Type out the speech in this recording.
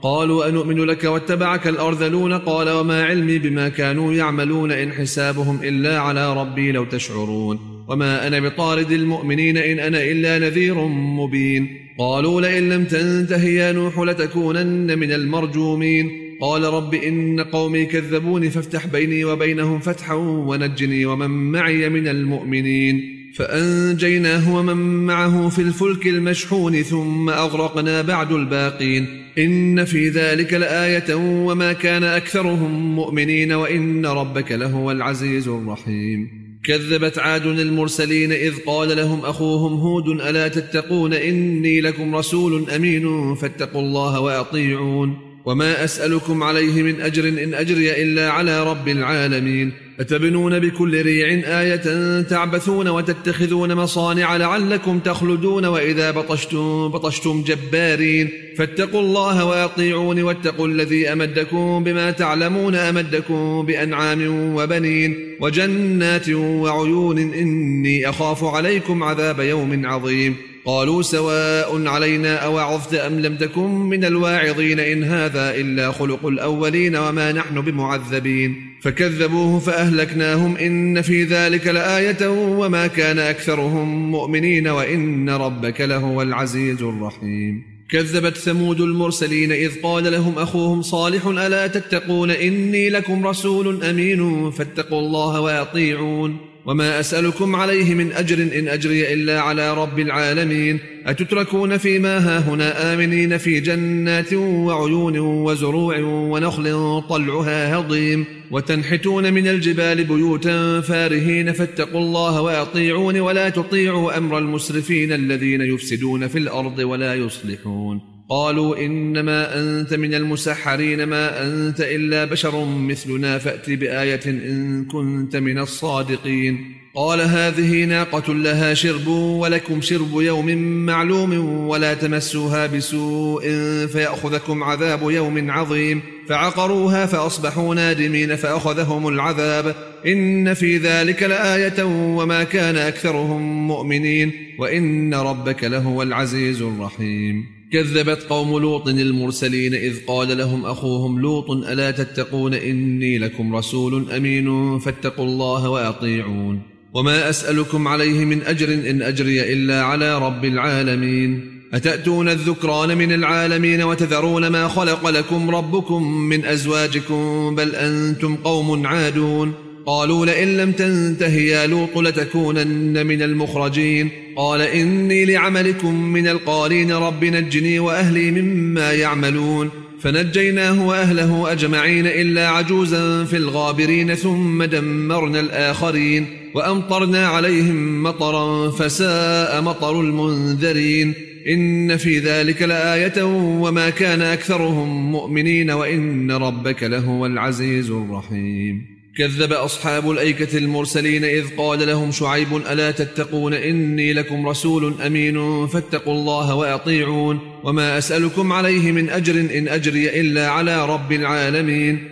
قالوا أنؤمن لك واتبعك الأرذلون قال وما علمي بما كانوا يعملون إن حسابهم إلا على ربي لو تشعرون وما أنا بطارد المؤمنين إن أنا إلا نذير مبين قالوا لئن لم تنته يا نوح لتكونن من المرجومين قال رب إن قومي كذبوني فافتح بيني وبينهم فتحا ونجني ومن معي من المؤمنين فأنجيناه ومن معه في الفلك المشحون ثم أغرقنا بعد الباقين إن في ذلك لآية وما كان أكثرهم مؤمنين وإن ربك لهو العزيز الرحيم كذبت عاد المرسلين إذ قال لهم أخوهم هود ألا تتقون إني لكم رسول أمين فاتقوا الله وأطيعون وما أسألكم عليه من أجر إن أجري إلا على رب العالمين أتبنون بكل ريع آية تعبثون وتتخذون مصانع لعلكم تخلدون وإذا بطشتم جبارين فاتقوا الله وأطيعون واتقوا الذي أمدكم بما تعلمون أمدكم بأنعام وبنين وجنات وعيون إني أخاف عليكم عذاب يوم عظيم قالوا سواء علينا أوعظت أم لم تكن من الواعظين إن هذا إلا خلق الأولين وما نحن بمعذبين فكذبوه فأهلكناهم إن في ذلك لآية وما كان أكثرهم مؤمنين وإن ربك لهو العزيز الرحيم كذبت ثمود المرسلين إذ قال لهم أخوهم صالح ألا تتقون إني لكم رسول أمين فاتقوا الله وأطيعون وما أسألكم عليه من أجر إن أجري إلا على رب العالمين أتتركون فيما هاهنا آمنين في جنات وعيون وزروع ونخل طلعها هضيم وتنحتون من الجبال بيوتا فارهين فاتقوا الله وأطيعون ولا تطيعوا أمر المسرفين الذين يفسدون في الأرض ولا يصلحون قالوا إنما أنت من المسحرين ما أنت إلا بشر مثلنا فأت بآية إن كنت من الصادقين قال هذه ناقة لها شرب ولكم شرب يوم معلوم ولا تمسوها بسوء فيأخذكم عذاب يوم عظيم فعقروها فأصبحوا نادمين فأخذهم العذاب إن في ذلك لآية وما كان أكثرهم مؤمنين وإن ربك لهو العزيز الرحيم كذبت قوم لوط المرسلين إذ قال لهم أخوهم لوط ألا تتقون إني لكم رسول أمين فاتقوا الله وأطيعون وما أسألكم عليه من أجر إن أجري إلا على رب العالمين أتأتون الذكران من العالمين وتذرون ما خلق لكم ربكم من أزواجكم بل أنتم قوم عادون قالوا لئن لم تنته يا لوط لتكونن من المخرجين قال إني لعملكم من القالين رب نجني وأهلي مما يعملون فنجيناه وأهله أجمعين إلا عجوزا في الغابرين ثم دمرنا الآخرين وأمطرنا عليهم مطرا فساء مطر المنذرين إن في ذلك لآية وما كان أكثرهم مؤمنين وإن ربك لهو العزيز الرحيم كذب أصحاب الأيكة المرسلين إذ قال لهم شعيب ألا تتقون إني لكم رسول أمين فاتقوا الله وأطيعون وما أسألكم عليه من أجر إن أجري إلا على رب العالمين